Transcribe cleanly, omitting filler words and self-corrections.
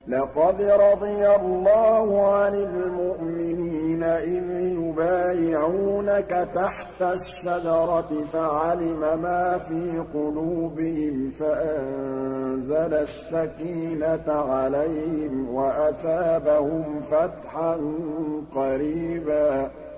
لَقَدْ رَضِيَ اللَّهُ عَنِ الْمُؤْمِنِينَ إِذْ يُبَايِعُونَكَ تَحْتَ الشَّجَرَةِ فَعَلِمَ مَا فِي قُلُوبِهِمْ فَأَنزَلَ السَّكِينَةَ عَلَيْهِمْ وَأَثَابَهُمْ فَتْحًا قَرِيبًا